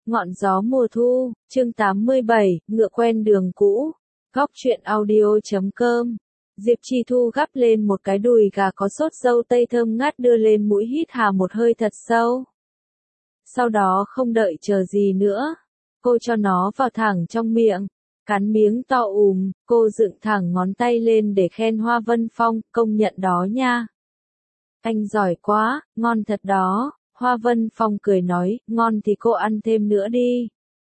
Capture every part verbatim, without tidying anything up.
Ngọn gió mùa thu, chương tám mươi bảy, ngựa quen đường cũ. Góc truyện audio chấm com. Diệp Chi Thu gắp lên một cái đùi gà có sốt dâu tây thơm ngát đưa lên mũi hít hà một hơi thật sâu. Sau đó không đợi chờ gì nữa, cô cho nó vào thẳng trong miệng, cắn miếng to ùm, cô dựng thẳng ngón tay lên để khen Hoa Vân Phong, công nhận đó nha. Anh giỏi quá, ngon thật đó. Hoa Vân Phong cười nói, ngon thì cô ăn thêm nữa đi.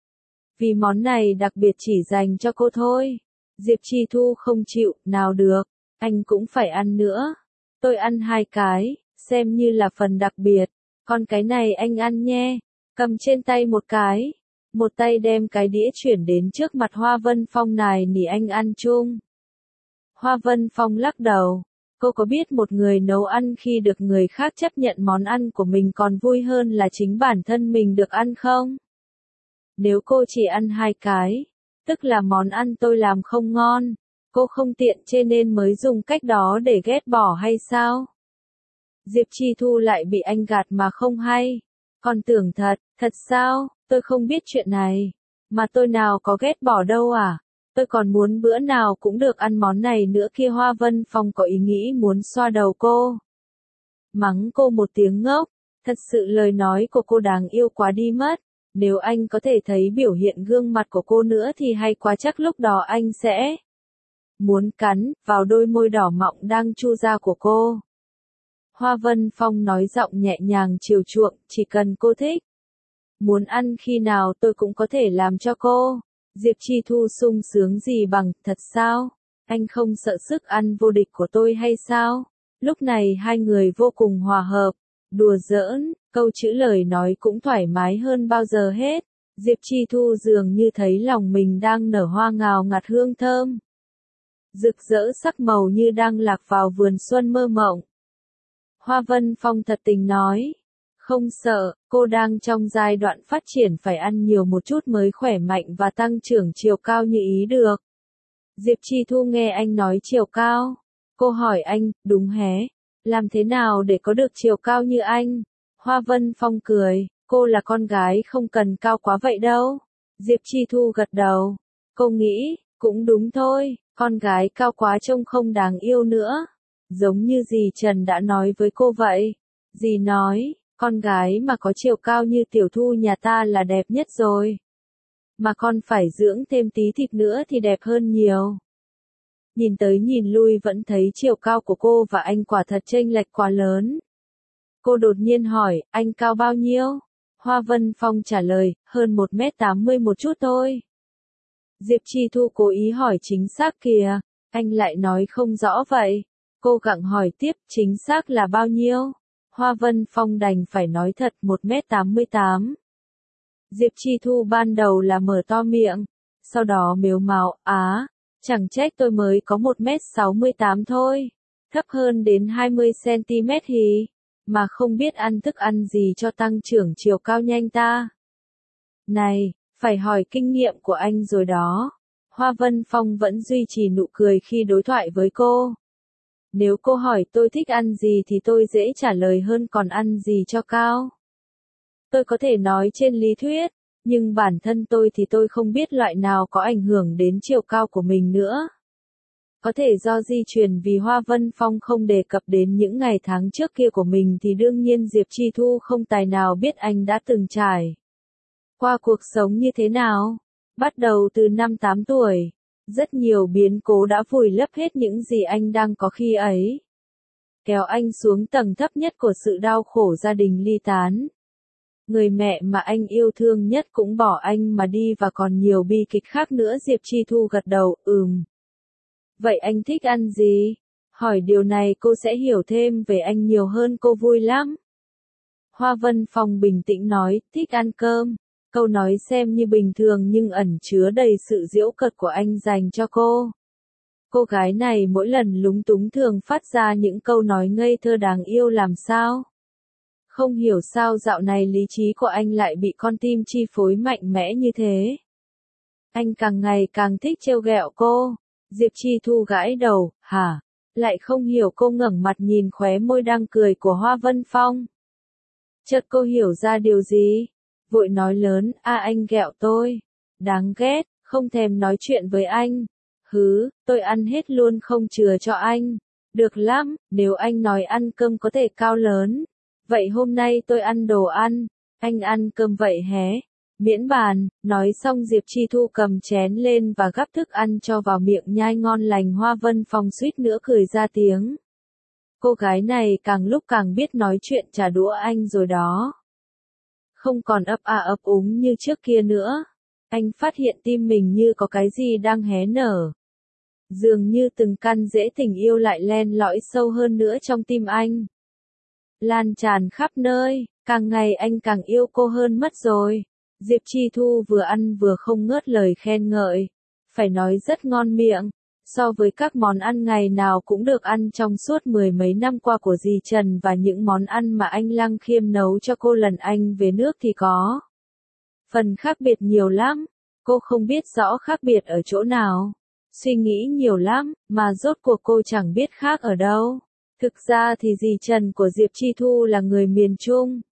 Vì món này đặc biệt chỉ dành cho cô thôi. Diệp Chi Thu không chịu, nào được, anh cũng phải ăn nữa. Tôi ăn hai cái, xem như là phần đặc biệt. Còn cái này anh ăn nhé. Cầm trên tay một cái. Một tay đem cái đĩa chuyển đến trước mặt Hoa Vân Phong này nỉ anh ăn chung. Hoa Vân Phong lắc đầu. Cô có biết một người nấu ăn khi được người khác chấp nhận món ăn của mình còn vui hơn là chính bản thân mình được ăn không? Nếu cô chỉ ăn hai cái, tức là món ăn tôi làm không ngon, cô không tiện chê nên mới dùng cách đó để ghét bỏ hay sao? Diệp Chi Thu lại bị anh gạt mà không hay. Còn tưởng thật, thật sao, tôi không biết chuyện này, mà tôi nào có ghét bỏ đâu à? Tôi còn muốn bữa nào cũng được ăn món này nữa kia. Hoa Vân Phong có ý nghĩ muốn xoa đầu cô. Mắng cô một tiếng ngốc, thật sự lời nói của cô đáng yêu quá đi mất. Nếu anh có thể thấy biểu hiện gương mặt của cô nữa thì hay quá, chắc lúc đó anh sẽ muốn cắn vào đôi môi đỏ mọng đang chu ra của cô. Hoa Vân Phong nói giọng nhẹ nhàng chiều chuộng, chỉ cần cô thích. Muốn ăn khi nào tôi cũng có thể làm cho cô. Diệp Chi Thu sung sướng gì bằng, thật sao? Anh không sợ sức ăn vô địch của tôi hay sao? Lúc này hai người vô cùng hòa hợp, đùa giỡn, câu chữ lời nói cũng thoải mái hơn bao giờ hết. Diệp Chi Thu dường như thấy lòng mình đang nở hoa ngào ngạt hương thơm. Rực rỡ sắc màu như đang lạc vào vườn xuân mơ mộng. Hoa Vân Phong thật tình nói. Không sợ, cô đang trong giai đoạn phát triển, phải ăn nhiều một chút mới khỏe mạnh và tăng trưởng chiều cao như ý được. Diệp Chi Thu nghe anh nói chiều cao. Cô hỏi anh, đúng hé, làm thế nào để có được chiều cao như anh? Hoa Vân Phong cười, cô là con gái không cần cao quá vậy đâu. Diệp Chi Thu gật đầu. Cô nghĩ, cũng đúng thôi, con gái cao quá trông không đáng yêu nữa. Giống như dì Trần đã nói với cô vậy. Dì nói, con gái mà có chiều cao như Tiểu Thu nhà ta là đẹp nhất rồi. Mà con phải dưỡng thêm tí thịt nữa thì đẹp hơn nhiều. Nhìn tới nhìn lui vẫn thấy chiều cao của cô và anh quả thật chênh lệch quá lớn. Cô đột nhiên hỏi, anh cao bao nhiêu? Hoa Vân Phong trả lời, hơn một mét tám mươi một chút thôi. Diệp Chi Thu cố ý hỏi chính xác kìa, anh lại nói không rõ vậy. Cô gặng hỏi tiếp, chính xác là bao nhiêu? Hoa Vân Phong đành phải nói thật, một mét tám mươi tám. Diệp Chi Thu ban đầu là mở to miệng, sau đó mếu máo, á, chẳng trách tôi mới có một mét sáu mươi tám thôi, thấp hơn đến hai mươi xăng-ti-mét hì, mà không biết ăn thức ăn gì cho tăng trưởng chiều cao nhanh ta. Này, phải hỏi kinh nghiệm của anh rồi đó. Hoa Vân Phong vẫn duy trì nụ cười khi đối thoại với cô. Nếu cô hỏi tôi thích ăn gì thì tôi dễ trả lời hơn còn ăn gì cho cao. Tôi có thể nói trên lý thuyết, nhưng bản thân tôi thì tôi không biết loại nào có ảnh hưởng đến chiều cao của mình nữa. Có thể do di truyền, vì Hoa Vân Phong không đề cập đến những ngày tháng trước kia của mình thì đương nhiên Diệp Chi Thu không tài nào biết anh đã từng trải qua cuộc sống như thế nào. Bắt đầu từ năm tám tuổi. Rất nhiều biến cố đã vùi lấp hết những gì anh đang có khi ấy. Kéo anh xuống tầng thấp nhất của sự đau khổ, gia đình ly tán. Người mẹ mà anh yêu thương nhất cũng bỏ anh mà đi và còn nhiều bi kịch khác nữa. Diệp Chi Thu gật đầu, ừm. Vậy anh thích ăn gì? Hỏi điều này cô sẽ hiểu thêm về anh nhiều hơn, cô vui lắm. Hoa Vân Phong bình tĩnh nói, thích ăn cơm. Câu nói xem như bình thường nhưng ẩn chứa đầy sự giễu cợt của anh dành cho cô. Cô gái này mỗi lần lúng túng thường phát ra những câu nói ngây thơ đáng yêu làm sao. Không hiểu sao dạo này lý trí của anh lại bị con tim chi phối mạnh mẽ như thế. Anh càng ngày càng thích trêu ghẹo cô. Diệp Chi Thu gãi đầu, hả? Lại không hiểu. Cô ngẩng mặt nhìn khóe môi đang cười của Hoa Vân Phong. Chợt cô hiểu ra điều gì. vội nói lớn, a anh ghẹo tôi. Đáng ghét, không thèm nói chuyện với anh. Hứ, tôi ăn hết luôn không chừa cho anh. Được lắm, nếu anh nói ăn cơm có thể cao lớn. Vậy hôm nay tôi ăn đồ ăn, anh ăn cơm vậy hé. Miễn bàn, nói xong Diệp Chi Thu cầm chén lên và gắp thức ăn cho vào miệng nhai ngon lành. Hoa Vân Phong suýt nữa cười ra tiếng. Cô gái này càng lúc càng biết nói chuyện trả đũa anh rồi đó. Không còn ấp a ấp úng như trước kia nữa. Anh phát hiện tim mình như có cái gì đang hé nở. Dường như từng căn rễ tình yêu lại len lỏi sâu hơn nữa trong tim anh. Lan tràn khắp nơi, càng ngày anh càng yêu cô hơn mất rồi. Diệp Chi Thu vừa ăn vừa không ngớt lời khen ngợi. Phải nói rất ngon miệng. So với các món ăn ngày nào cũng được ăn trong suốt mười mấy năm qua của dì Trần và những món ăn mà anh Lăng Khiêm nấu cho cô lần anh về nước thì có phần khác biệt nhiều lắm. Cô không biết rõ khác biệt ở chỗ nào. Suy nghĩ nhiều lắm, mà rốt cuộc cô chẳng biết khác ở đâu. Thực ra thì dì Trần của Diệp Chi Thu là người miền Trung.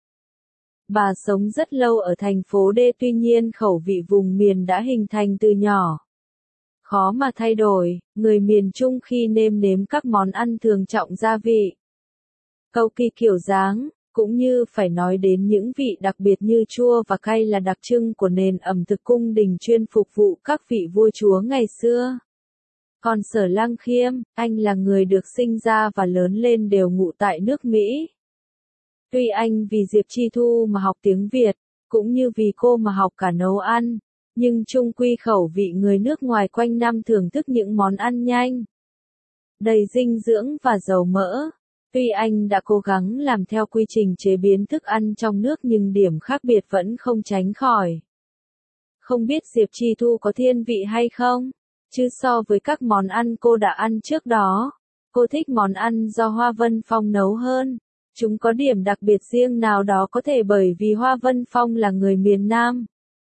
Bà sống rất lâu ở thành phố D, tuy nhiên khẩu vị vùng miền đã hình thành từ nhỏ. Khó mà thay đổi, người miền Trung khi nêm nếm các món ăn thường trọng gia vị. Cầu kỳ kiểu dáng, cũng như phải nói đến những vị đặc biệt như chua và cay là đặc trưng của nền ẩm thực cung đình chuyên phục vụ các vị vua chúa ngày xưa. Còn Sở Lăng Khiêm, anh là người được sinh ra và lớn lên đều ngụ tại nước Mỹ. Tuy anh vì Diệp Chi Thu mà học tiếng Việt, cũng như vì cô mà học cả nấu ăn, nhưng chung quy khẩu vị người nước ngoài quanh năm thưởng thức những món ăn nhanh, đầy dinh dưỡng và dầu mỡ. Tuy anh đã cố gắng làm theo quy trình chế biến thức ăn trong nước nhưng điểm khác biệt vẫn không tránh khỏi. Không biết Diệp Chi Thu có thiên vị hay không? Chứ so với các món ăn cô đã ăn trước đó, cô thích món ăn do Hoa Vân Phong nấu hơn. Chúng có điểm đặc biệt riêng nào đó có thể bởi vì Hoa Vân Phong là người miền Nam.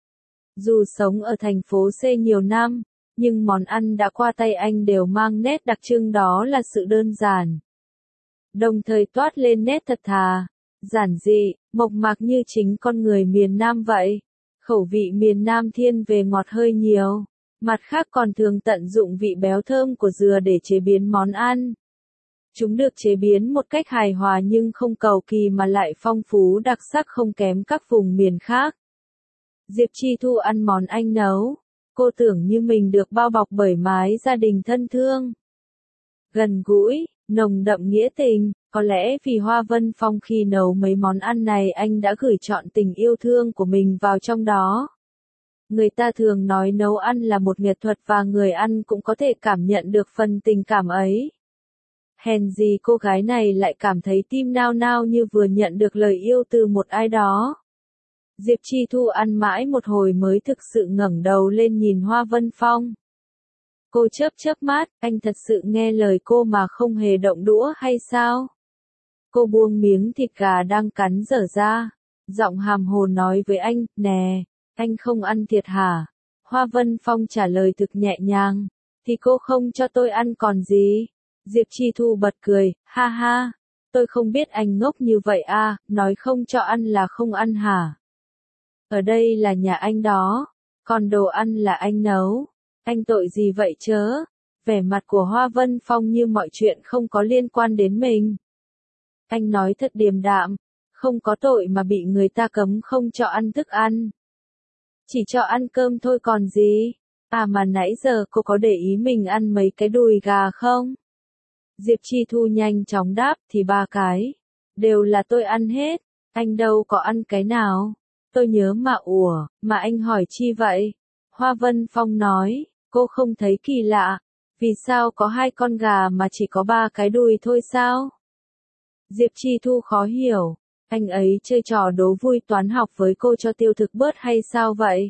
Dù sống ở thành phố C nhiều năm, nhưng món ăn đã qua tay anh đều mang nét đặc trưng, đó là sự đơn giản. Đồng thời toát lên nét thật thà, giản dị, mộc mạc như chính con người miền Nam vậy. Khẩu vị miền Nam thiên về ngọt hơi nhiều, mặt khác còn thường tận dụng vị béo thơm của dừa để chế biến món ăn. Chúng được chế biến một cách hài hòa nhưng không cầu kỳ mà lại phong phú đặc sắc không kém các vùng miền khác. Diệp Chi Thu ăn món anh nấu, cô tưởng như mình được bao bọc bởi mái gia đình thân thương, gần gũi, nồng đậm nghĩa tình. Có lẽ vì Hoa Vân Phong khi nấu mấy món ăn này anh đã gửi trọn tình yêu thương của mình vào trong đó. Người ta thường nói nấu ăn là một nghệ thuật và người ăn cũng có thể cảm nhận được phần tình cảm ấy. Hèn gì cô gái này lại cảm thấy tim nao nao như vừa nhận được lời yêu từ một ai đó. Diệp Chi Thu ăn mãi một hồi mới thực sự ngẩng đầu lên nhìn Hoa Vân Phong. Cô chớp chớp mắt, anh thật sự nghe lời cô mà không hề động đũa hay sao? Cô buông miếng thịt gà đang cắn dở ra, giọng hàm hồ nói với anh, nè, anh không ăn thịt hả? Hoa Vân Phong trả lời thực nhẹ nhàng, thì cô không cho tôi ăn còn gì? Diệp Chi Thu bật cười, ha ha, tôi không biết anh ngốc như vậy à, nói không cho ăn là không ăn hả? Ở đây là nhà anh đó, còn đồ ăn là anh nấu, anh tội gì vậy chớ? Vẻ mặt của Hoa Vân Phong như mọi chuyện không có liên quan đến mình. Anh nói thật điềm đạm, không có tội mà bị người ta cấm không cho ăn thức ăn. Chỉ cho ăn cơm thôi còn gì? À mà nãy giờ cô có để ý mình ăn mấy cái đùi gà không? Diệp Chi Thu nhanh chóng đáp, thì ba cái. Đều là tôi ăn hết, anh đâu có ăn cái nào. Tôi nhớ mà ủa, mà anh hỏi chi vậy? Hoa Vân Phong nói, cô không thấy kỳ lạ. Vì sao có hai con gà mà chỉ có ba cái đùi thôi sao? Diệp Chi Thu khó hiểu, anh ấy chơi trò đố vui toán học với cô cho tiêu thực bớt hay sao vậy?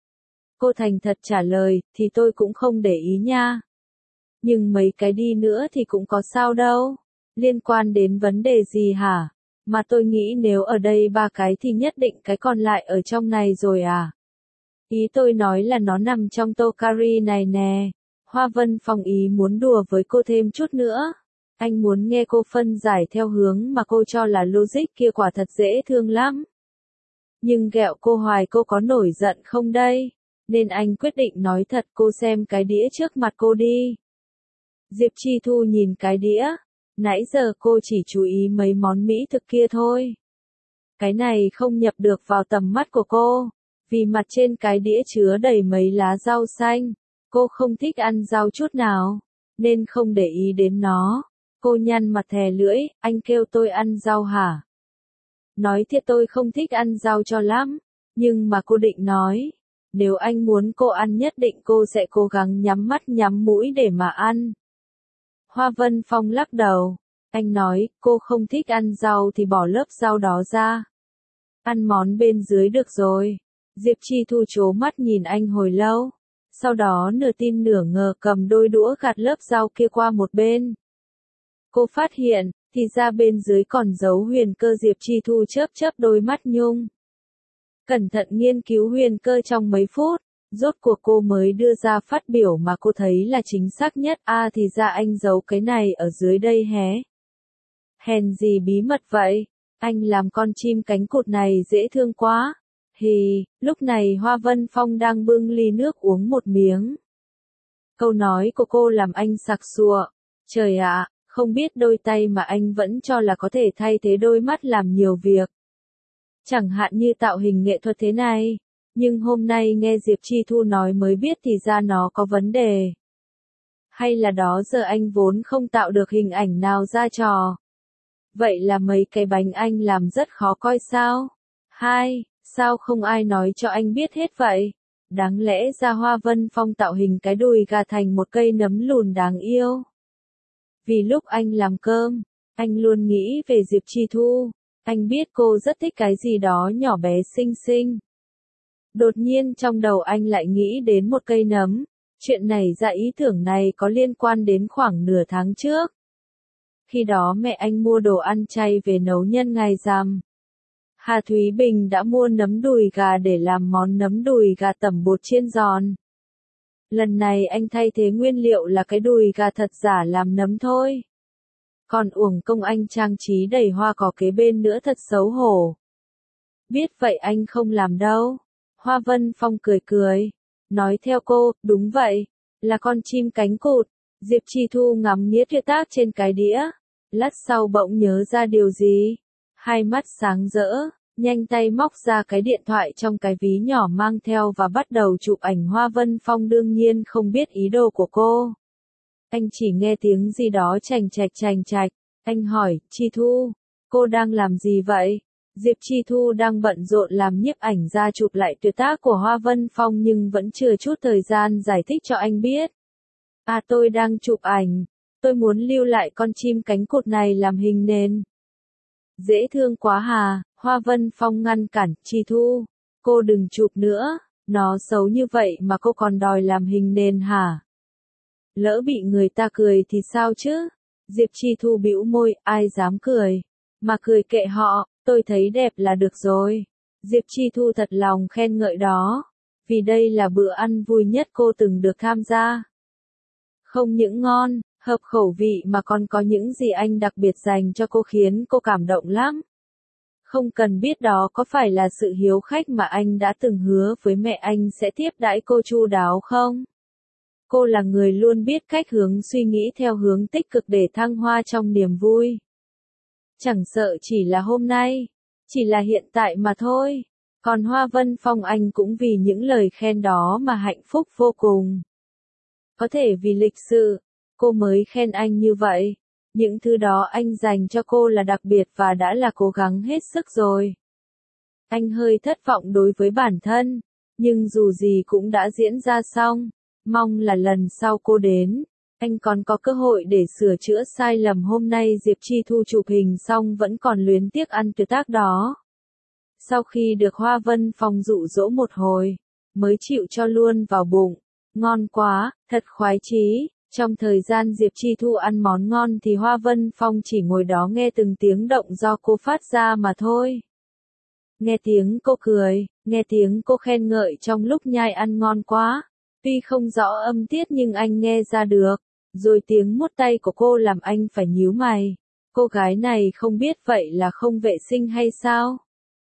Cô thành thật trả lời, thì tôi cũng không để ý nha. Nhưng mấy cái đi nữa thì cũng có sao đâu. Liên quan đến vấn đề gì hả? Mà tôi nghĩ nếu ở đây ba cái thì nhất định cái còn lại ở trong này rồi à? Ý tôi nói là nó nằm trong tô curry này nè. Hoa Vân Phong ý muốn đùa với cô thêm chút nữa. Anh muốn nghe cô phân giải theo hướng mà cô cho là logic kia, quả thật dễ thương lắm. Nhưng ghẹo cô hoài cô có nổi giận không đây? Nên anh quyết định nói thật cô xem cái đĩa trước mặt cô đi. Diệp Chi Thu nhìn cái đĩa. Nãy giờ cô chỉ chú ý mấy món mỹ thực kia thôi. Cái này không nhập được vào tầm mắt của cô. Vì mặt trên cái đĩa chứa đầy mấy lá rau xanh. Cô không thích ăn rau chút nào. Nên không để ý đến nó. Cô nhăn mặt thè lưỡi, anh kêu tôi ăn rau hả? Nói thiệt tôi không thích ăn rau cho lắm. Nhưng mà cô định nói. Nếu anh muốn cô ăn nhất định cô sẽ cố gắng nhắm mắt nhắm mũi để mà ăn. Hoa Vân Phong lắc đầu. Anh nói, cô không thích ăn rau thì bỏ lớp rau đó ra. Ăn món bên dưới được rồi. Diệp Chi Thu trố mắt nhìn anh hồi lâu. Sau đó nửa tin nửa ngờ cầm đôi đũa gạt lớp rau kia qua một bên. Cô phát hiện, thì ra bên dưới còn giấu huyền cơ. Diệp Chi Thu chớp chớp đôi mắt nhung. Cẩn thận nghiên cứu huyền cơ trong mấy phút, rốt cuộc cô mới đưa ra phát biểu mà cô thấy là chính xác nhất. A à, thì ra anh giấu cái này ở dưới đây hé. Hèn gì bí mật vậy, anh làm con chim cánh cụt này dễ thương quá. Hì, lúc này Hoa Vân Phong đang bưng ly nước uống một miếng. Câu nói của cô làm anh sặc sụa. Trời ạ, không biết đôi tay mà anh vẫn cho là có thể thay thế đôi mắt làm nhiều việc. Chẳng hạn như tạo hình nghệ thuật thế này. Nhưng hôm nay nghe Diệp Chi Thu nói mới biết thì ra nó có vấn đề. Hay là đó giờ anh vốn không tạo được hình ảnh nào ra trò. Vậy là mấy cái bánh anh làm rất khó coi sao? Hai, sao không ai nói cho anh biết hết vậy? Đáng lẽ ra Hoa Vân Phong tạo hình cái đùi gà thành một cây nấm lùn đáng yêu. Vì lúc anh làm cơm, anh luôn nghĩ về Diệp Chi Thu. Anh biết cô rất thích cái gì đó nhỏ bé xinh xinh. Đột nhiên trong đầu anh lại nghĩ đến một cây nấm. Chuyện này ra ý tưởng này có liên quan đến khoảng nửa tháng trước. Khi đó mẹ anh mua đồ ăn chay về nấu nhân ngày rằm. Hà Thúy Bình đã mua nấm đùi gà để làm món nấm đùi gà tẩm bột chiên giòn. Lần này anh thay thế nguyên liệu là cái đùi gà thật giả làm nấm thôi. Còn uổng công anh trang trí đầy hoa cỏ kế bên nữa thật xấu hổ. Biết vậy anh không làm đâu. Hoa Vân Phong cười cười. Nói theo cô, đúng vậy. Là con chim cánh cụt. Diệp Chi Thu ngắm nghía tuyệt tác trên cái đĩa. Lát sau bỗng nhớ ra điều gì. Hai mắt sáng rỡ. Nhanh tay móc ra cái điện thoại trong cái ví nhỏ mang theo và bắt đầu chụp ảnh. Hoa Vân Phong đương nhiên không biết ý đồ của cô. Anh chỉ nghe tiếng gì đó chành chạch chành chạch. Anh hỏi, Chi Thu, cô đang làm gì vậy? Diệp Chi Thu đang bận rộn làm nhiếp ảnh ra chụp lại tuyệt tác của Hoa Vân Phong nhưng vẫn chưa chút thời gian giải thích cho anh biết. À tôi đang chụp ảnh. Tôi muốn lưu lại con chim cánh cụt này làm hình nền. Dễ thương quá hà, Hoa Vân Phong ngăn cản, Chi Thu. Cô đừng chụp nữa, nó xấu như vậy mà cô còn đòi làm hình nền hả? Lỡ bị người ta cười thì sao chứ? Diệp Chi Thu bĩu môi, ai dám cười. Mà cười kệ họ, tôi thấy đẹp là được rồi. Diệp Chi Thu thật lòng khen ngợi đó. Vì đây là bữa ăn vui nhất cô từng được tham gia. Không những ngon, hợp khẩu vị mà còn có những gì anh đặc biệt dành cho cô khiến cô cảm động lắm. Không cần biết đó có phải là sự hiếu khách mà anh đã từng hứa với mẹ anh sẽ tiếp đãi cô chu đáo không? Cô là người luôn biết cách hướng suy nghĩ theo hướng tích cực để thăng hoa trong niềm vui. Chẳng sợ chỉ là hôm nay, chỉ là hiện tại mà thôi. Còn Hoa Vân Phong anh cũng vì những lời khen đó mà hạnh phúc vô cùng. Có thể vì lịch sự, cô mới khen anh như vậy. Những thứ đó anh dành cho cô là đặc biệt và đã là cố gắng hết sức rồi. Anh hơi thất vọng đối với bản thân, nhưng dù gì cũng đã diễn ra xong. Mong là lần sau cô đến, anh còn có cơ hội để sửa chữa sai lầm. Hôm nay Diệp Chi Thu chụp hình xong vẫn còn luyến tiếc ăn tuyệt tác đó. Sau khi được Hoa Vân Phong dụ dỗ một hồi, mới chịu cho luôn vào bụng. Ngon quá, thật khoái chí. Trong thời gian Diệp Chi Thu ăn món ngon thì Hoa Vân Phong chỉ ngồi đó nghe từng tiếng động do cô phát ra mà thôi. Nghe tiếng cô cười, nghe tiếng cô khen ngợi trong lúc nhai ăn ngon quá. Tuy không rõ âm tiết nhưng anh nghe ra được. Rồi tiếng mút tay của cô làm anh phải nhíu mày. Cô gái này không biết vậy là không vệ sinh hay sao?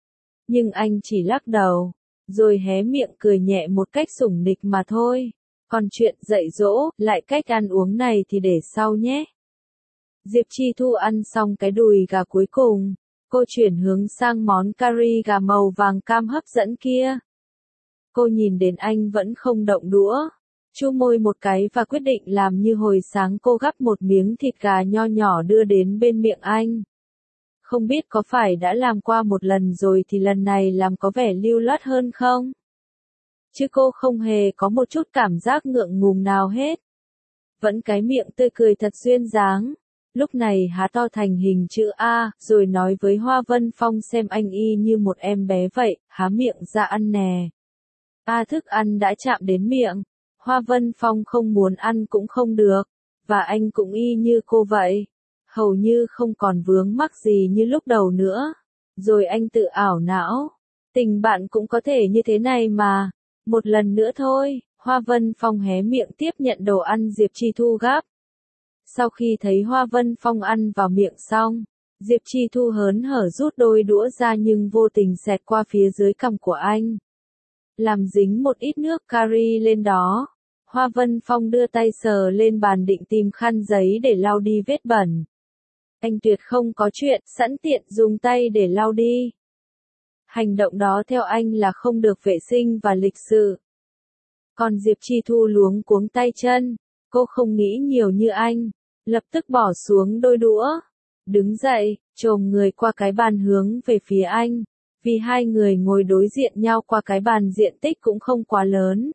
Nhưng anh chỉ lắc đầu, rồi hé miệng cười nhẹ một cách sủng nịch mà thôi. Còn chuyện dạy dỗ, lại cách ăn uống này thì để sau nhé. Diệp Chi Thu ăn xong cái đùi gà cuối cùng, cô chuyển hướng sang món cari gà màu vàng cam hấp dẫn kia. Cô nhìn đến anh vẫn không động đũa, chu môi một cái và quyết định làm như hồi sáng cô gắp một miếng thịt gà nho nhỏ đưa đến bên miệng anh. Không biết có phải đã làm qua một lần rồi thì lần này làm có vẻ lưu loát hơn không? Chứ cô không hề có một chút cảm giác ngượng ngùng nào hết. Vẫn cái miệng tươi cười thật duyên dáng. Lúc này há to thành hình chữ A, rồi nói với Hoa Vân Phong xem anh y như một em bé vậy, há miệng ra ăn nè. A thức ăn đã chạm đến miệng. Hoa Vân Phong không muốn ăn cũng không được. Và anh cũng y như cô vậy. Hầu như không còn vướng mắc gì như lúc đầu nữa. Rồi anh tự ảo não. Tình bạn cũng có thể như thế này mà. Một lần nữa thôi, Hoa Vân Phong hé miệng tiếp nhận đồ ăn Diệp Chi Thu gắp. Sau khi thấy Hoa Vân Phong ăn vào miệng xong, Diệp Chi Thu hớn hở rút đôi đũa ra nhưng vô tình xẹt qua phía dưới cằm của anh. Làm dính một ít nước cari lên đó. Hoa Vân Phong đưa tay sờ lên bàn định tìm khăn giấy để lau đi vết bẩn. Anh tuyệt không có chuyện, sẵn tiện dùng tay để lau đi. Hành động đó theo anh là không được vệ sinh và lịch sự. Còn Diệp Chi Thu luống cuống tay chân, cô không nghĩ nhiều như anh, lập tức bỏ xuống đôi đũa. Đứng dậy, chồm người qua cái bàn hướng về phía anh, vì hai người ngồi đối diện nhau qua cái bàn diện tích cũng không quá lớn.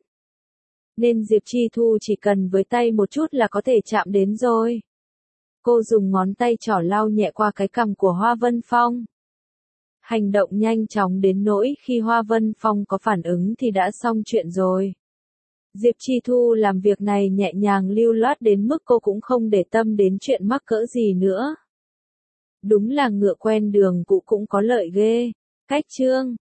Nên Diệp Chi Thu chỉ cần với tay một chút là có thể chạm đến rồi. Cô dùng ngón tay trỏ lau nhẹ qua cái cằm của Hoa Vân Phong. Hành động nhanh chóng đến nỗi khi Hoa Vân Phong có phản ứng thì đã xong chuyện rồi. Diệp Chi Thu làm việc này nhẹ nhàng lưu loát đến mức cô cũng không để tâm đến chuyện mắc cỡ gì nữa. Đúng là ngựa quen đường cũ cũng có lợi ghê. Cách chương